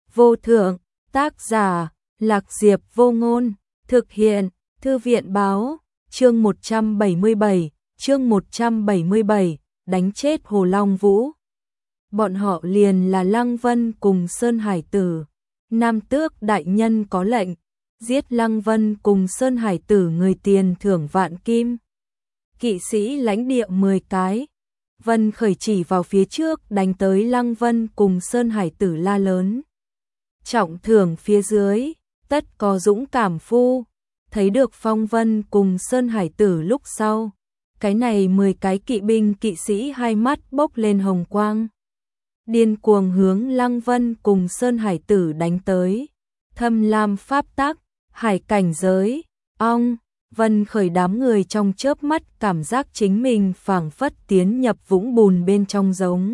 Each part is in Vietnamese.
vô thượng, tác giả, Lạc Diệp Vô Ngôn, thực hiện, Thư viện báo, chương 177, đánh chết Hồ Long Vũ. Bọn họ liền là Lăng Vân cùng Sơn Hải Tử. Nam Tước đại nhân có lệnh, giết Lăng Vân cùng Sơn Hải Tử người tiền thưởng vạn kim. Kỵ sĩ lãnh địa 10 cái. Vân Khởi chỉ vào phía trước đánh tới Lăng Vân cùng Sơn Hải Tử la lớn. Trọng thưởng phía dưới, tất có dũng cảm phu. Thấy được Phong Vân cùng Sơn Hải Tử lúc sau, cái này 10 cái kỵ binh kỵ sĩ hai mắt bốc lên hồng quang. Điên cuồng hướng Lăng Vân cùng Sơn Hải Tử đánh tới. Thâm lam pháp tắc, hải cảnh giới, ong. Vân Khởi đám người trong chớp mắt cảm giác chính mình phảng phất tiến nhập vũng bùn bên trong giống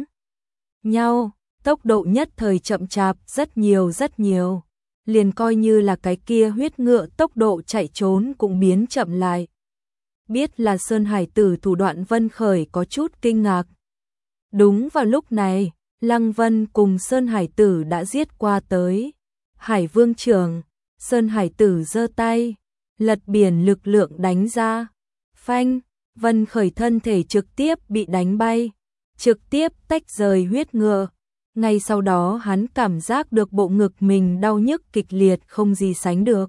nhau, tốc độ nhất thời chậm chạp rất nhiều. Liền coi như là cái kia huyết ngựa tốc độ chạy trốn cũng biến chậm lại. Biết là Sơn Hải Tử thủ đoạn, Vân Khởi có chút kinh ngạc. Đúng vào lúc này, Lăng Vân cùng Sơn Hải Tử đã giết qua tới. Hải Vương trưởng, Sơn Hải Tử giơ tay, lật biển lực lượng đánh ra. Phanh, Vân Khởi thân thể trực tiếp bị đánh bay, trực tiếp tách rời huyết ngựa. Ngay sau đó hắn cảm giác được bộ ngực mình đau nhức kịch liệt không gì sánh được.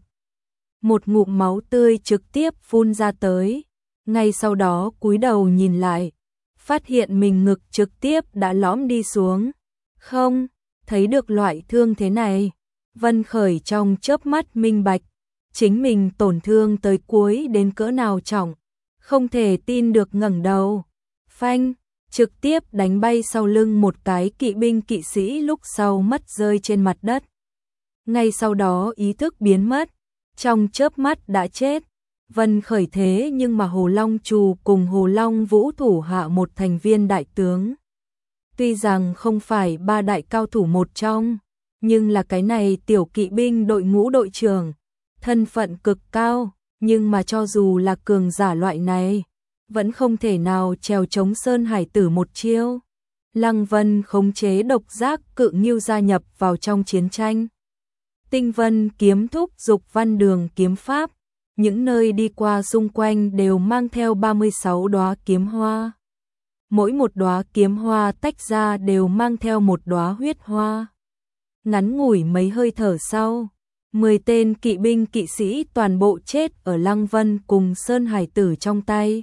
Một ngụm máu tươi trực tiếp phun ra tới. Ngay sau đó cúi đầu nhìn lại, phát hiện mình ngực trực tiếp đã lõm đi xuống. Không, thấy được loại thương thế này, Vân Khởi trong chớp mắt minh bạch, chính mình tổn thương tới cuối đến cỡ nào trọng, không thể tin được ngẩng đầu. Phanh, trực tiếp đánh bay sau lưng một cái kỵ binh kỵ sĩ lúc sau mất rơi trên mặt đất. Ngay sau đó ý thức biến mất, trong chớp mắt đã chết. Vân Khởi thế nhưng mà Hồ Long Trù cùng Hồ Long Vũ thủ hạ một thành viên đại tướng. Tuy rằng không phải ba đại cao thủ một trong, nhưng là cái này tiểu kỵ binh đội ngũ đội trưởng, thân phận cực cao, nhưng mà cho dù là cường giả loại này, vẫn không thể nào trèo chống Sơn Hải Tử một chiêu. Lăng Vân khống chế độc giác cự ngưu gia nhập vào trong chiến tranh. Tinh Vân kiếm thúc dục văn đường kiếm pháp, những nơi đi qua xung quanh đều mang theo 36 đóa kiếm hoa. Mỗi một đóa kiếm hoa tách ra đều mang theo một đóa huyết hoa. Ngắn ngủi mấy hơi thở sau, 10 tên kỵ binh kỵ sĩ toàn bộ chết ở Lăng Vân cùng Sơn Hải Tử trong tay.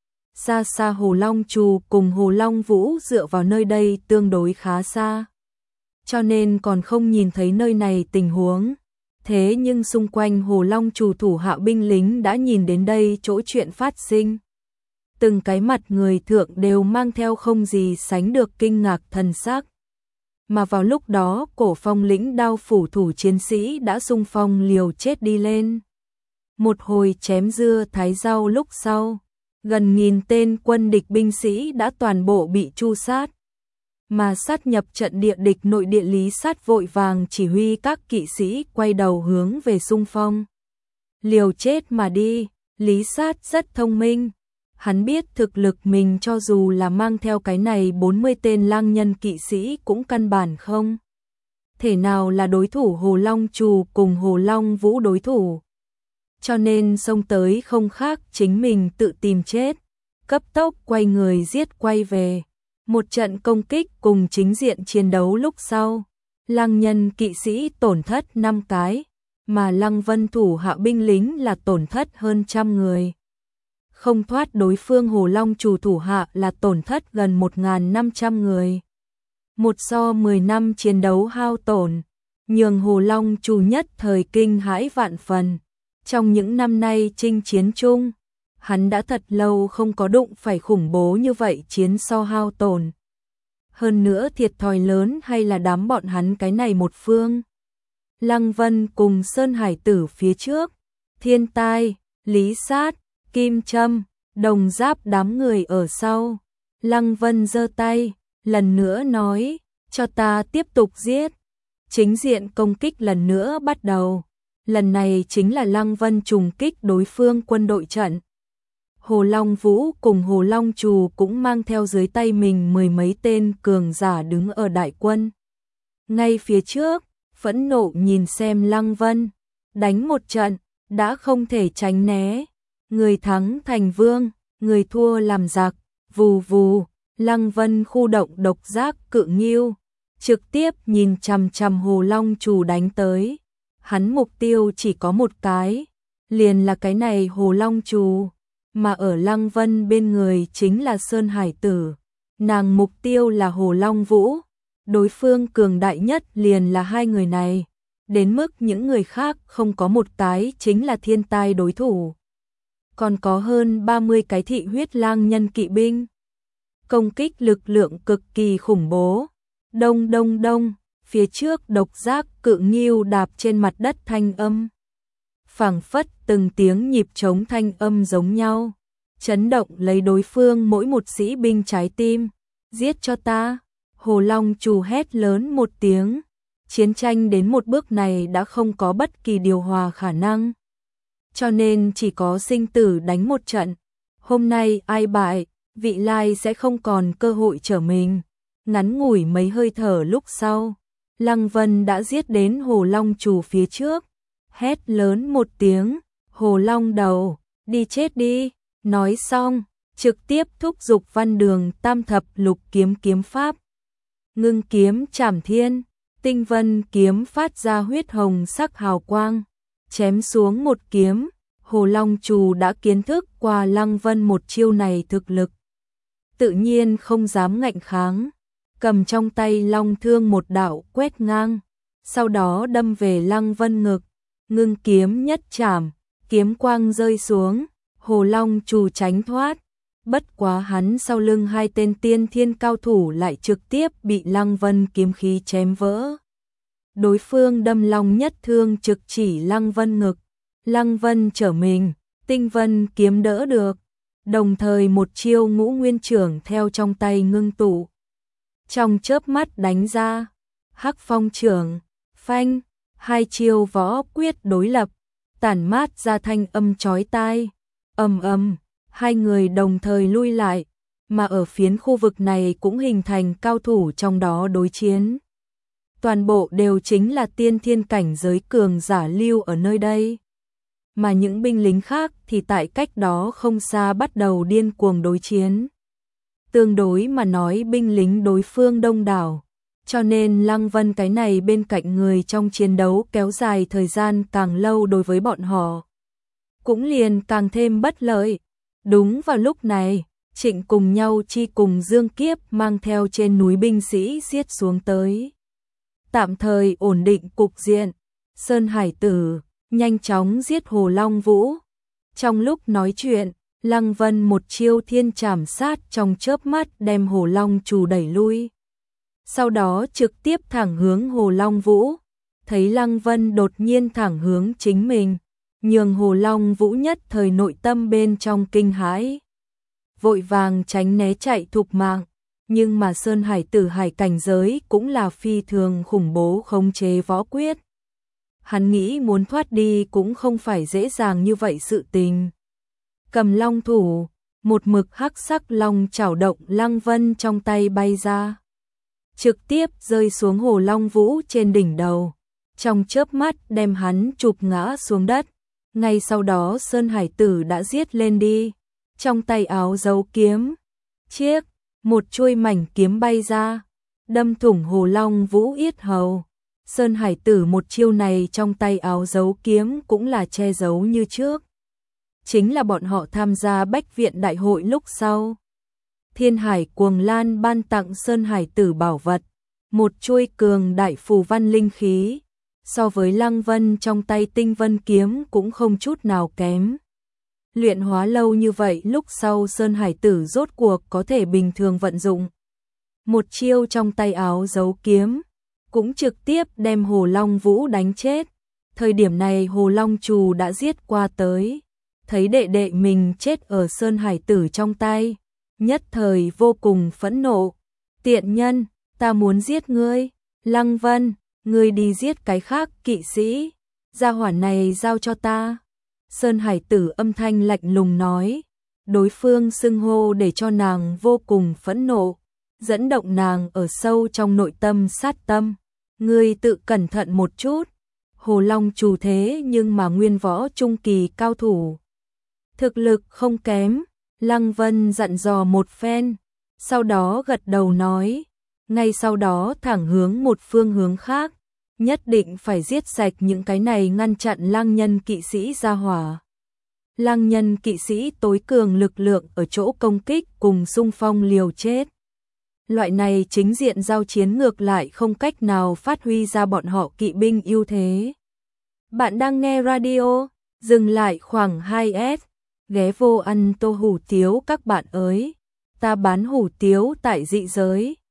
Xa xa Hồ Long Trù cùng Hồ Long Vũ dựa vào nơi đây tương đối khá xa, cho nên còn không nhìn thấy nơi này tình huống. Thế nhưng xung quanh Hồ Long Trù thủ hạ binh lính đã nhìn đến đây chỗ chuyện phát sinh. Từng cái mặt người thượng đều mang theo không gì sánh được kinh ngạc thần sắc. Mà vào lúc đó Cổ Phong lĩnh đao phủ thủ chiến sĩ đã xung phong liều chết đi lên. Một hồi chém dưa thái rau lúc sau, gần 1000 tên quân địch binh sĩ đã toàn bộ bị tru sát. Mà sát nhập trận địa địch nội địa Lý Sát vội vàng chỉ huy các kỵ sĩ quay đầu hướng về xung phong. Liều chết mà đi, Lý Sát rất thông minh. Hắn biết thực lực mình cho dù là mang theo cái này 40 tên lang nhân kỵ sĩ cũng căn bản không thể nào là đối thủ Hồ Long Trù cùng Hồ Long Vũ đối thủ. Cho nên xông tới không khác chính mình tự tìm chết, cấp tốc quay người giết quay về. Một trận công kích cùng chính diện chiến đấu lúc sau, lang nhân kỵ sĩ tổn thất 5 cái, mà Lăng Vân thủ hạ binh lính là tổn thất hơn 100 người. Không thoát đối phương Hồ Long Trù thủ hạ là tổn thất gần 1500 người. Một so 10 năm chiến đấu hao tổn, nhường Hồ Long Trù nhất thời kinh hãi vạn phần. Trong những năm nay chinh chiến chung, hắn đã thật lâu không có đụng phải khủng bố như vậy chiến so hao tổn. Hơn nữa thiệt thòi lớn hay là đám bọn hắn cái này một phương. Lăng Vân cùng Sơn Hải Tử phía trước, Thiên Tai, Lý Sát, Kim Trâm, Đồng Giáp đám người ở sau. Lăng Vân giơ tay, lần nữa nói, cho ta tiếp tục giết. Chính diện công kích lần nữa bắt đầu. Lần này chính là Lăng Vân trùng kích đối phương quân đội trận. Hồ Long Vũ cùng Hồ Long Trù cũng mang theo dưới tay mình 10 mấy tên cường giả đứng ở đại quân. Ngay phía trước, phẫn nộ nhìn xem Lăng Vân, đánh một trận, đã không thể tránh né. Người thắng thành vương, người thua làm giặc, vù vù, Lăng Vân khu động độc giác cự nghiêu, trực tiếp nhìn chằm chằm Hồ Long Trù đánh tới. Hắn mục tiêu chỉ có một cái, liền là cái này Hồ Long Trù, mà ở Lăng Vân bên người chính là Sơn Hải Tử. Nàng mục tiêu là Hồ Long Vũ, đối phương cường đại nhất liền là hai người này, đến mức những người khác không có một cái chính là thiên tai đối thủ. Còn có hơn 30 cái thị huyết lang nhân kỵ binh. Công kích lực lượng cực kỳ khủng bố. Đông đông đông, phía trước độc giác cự nghiêu đạp trên mặt đất thanh âm. Phảng phất từng tiếng nhịp trống thanh âm giống nhau, chấn động lấy đối phương mỗi một sĩ binh trái tim. Giết cho ta, Hồ Long Trù hét lớn một tiếng. Chiến tranh đến một bước này đã không có bất kỳ điều hòa khả năng, cho nên chỉ có sinh tử đánh một trận. Hôm nay ai bại, vị lai sẽ không còn cơ hội trở mình. Ngắn ngủi mấy hơi thở lúc sau, Lăng Vân đã giết đến Hồ Long Trù phía trước, hét lớn một tiếng, Hồ Long đầu, đi chết đi. Nói xong, trực tiếp thúc giục Văn Đường Tam Thập Lục kiếm kiếm pháp. Ngưng kiếm trảm thiên, tinh vân kiếm phát ra huyết hồng sắc hào quang, chém xuống một kiếm. Hồ Long Trù đã kiến thức qua Lăng Vân một chiêu này thực lực, tự nhiên không dám ngạnh kháng, cầm trong tay long thương một đạo quét ngang, sau đó đâm về Lăng Vân ngực, ngưng kiếm nhất chảm, kiếm quang rơi xuống, Hồ Long Trù tránh thoát, bất quá hắn sau lưng hai tên tiên thiên cao thủ lại trực tiếp bị Lăng Vân kiếm khí chém vỡ. Đối phương đâm long nhất thương trực chỉ Lăng Vân ngực, Lăng Vân trở mình, tinh vân kiếm đỡ được, đồng thời một chiêu Ngũ Nguyên Trưởng theo trong tay ngưng tụ. Trong chớp mắt đánh ra, Hắc Phong Trưởng, phanh, hai chiêu võ quyết đối lập, tản mát ra thanh âm chói tai, ầm ầm, hai người đồng thời lui lại, mà ở phiến khu vực này cũng hình thành cao thủ trong đó đối chiến. Toàn bộ đều chính là tiên thiên cảnh giới cường giả lưu ở nơi đây. Mà những binh lính khác thì tại cách đó không xa bắt đầu điên cuồng đối chiến. Tương đối mà nói binh lính đối phương đông đảo, cho nên Lăng Vân cái này bên cạnh người trong chiến đấu kéo dài thời gian càng lâu đối với bọn họ, cũng liền càng thêm bất lợi. Đúng vào lúc này, Trịnh cùng nhau chi cùng Dương Kiếp mang theo trên núi binh sĩ giết xuống tới, tạm thời ổn định cục diện. Sơn Hải Tử nhanh chóng giết Hồ Long Vũ. Trong lúc nói chuyện, Lăng Vân một chiêu thiên trảm sát trong chớp mắt đem Hồ Long Trù đẩy lui, sau đó trực tiếp thẳng hướng Hồ Long Vũ. Thấy Lăng Vân đột nhiên thẳng hướng chính mình, nhường Hồ Long Vũ nhất thời nội tâm bên trong kinh hãi, vội vàng tránh né chạy thục mạng. Nhưng mà Sơn Hải Tử hải cảnh giới cũng là phi thường khủng bố khống chế võ quyết. Hắn nghĩ muốn thoát đi cũng không phải dễ dàng như vậy sự tình. Cầm long thủ, một mực hắc sắc long chảo động Lăng Vân trong tay bay ra, trực tiếp rơi xuống Hồ Long Vũ trên đỉnh đầu, trong chớp mắt đem hắn chụp ngã xuống đất. Ngay sau đó Sơn Hải Tử đã giết lên đi, trong tay áo giấu kiếm, chiếc, một chuôi mảnh kiếm bay ra, đâm thủng Hồ Long Vũ yết hầu. Sơn Hải Tử một chiêu này trong tay áo giấu kiếm cũng là che giấu như trước. Chính là bọn họ tham gia Bách Viện Đại hội lúc sau, Thiên Hải Cuồng Lan ban tặng Sơn Hải Tử bảo vật, một chuôi cường đại phù văn linh khí, so với Lăng Vân trong tay tinh vân kiếm cũng không chút nào kém. Luyện hóa lâu như vậy lúc sau Sơn Hải Tử rốt cuộc có thể bình thường vận dụng. Một chiêu trong tay áo giấu kiếm, cũng trực tiếp đem Hồ Long Vũ đánh chết. Thời điểm này Hồ Long Trù đã giết qua tới, thấy đệ đệ mình chết ở Sơn Hải Tử trong tay, nhất thời vô cùng phẫn nộ. Tiện nhân, ta muốn giết ngươi. Lăng Vân, ngươi đi giết cái khác kỵ sĩ, gia hỏa này giao cho ta. Sơn Hải Tử âm thanh lạnh lùng nói, đối phương xưng hô để cho nàng vô cùng phẫn nộ, dẫn động nàng ở sâu trong nội tâm sát tâm. Ngươi tự cẩn thận một chút. Hồ Long chủ thế nhưng mà nguyên võ trung kỳ cao thủ. Thực lực không kém, Lăng Vân dặn dò một phen, sau đó gật đầu nói, ngay sau đó thẳng hướng một phương hướng khác, nhất định phải giết sạch những cái này ngăn chặn Lăng Nhân kỵ sĩ ra hỏa. Lăng Nhân kỵ sĩ tối cường lực lượng ở chỗ công kích cùng xung phong liều chết. Loại này chính diện giao chiến ngược lại không cách nào phát huy ra bọn họ kỵ binh ưu thế. Bạn đang nghe radio, dừng lại khoảng 2S, ghé vô ăn tô hủ tiếu các bạn ơi. Ta bán hủ tiếu tại dị giới.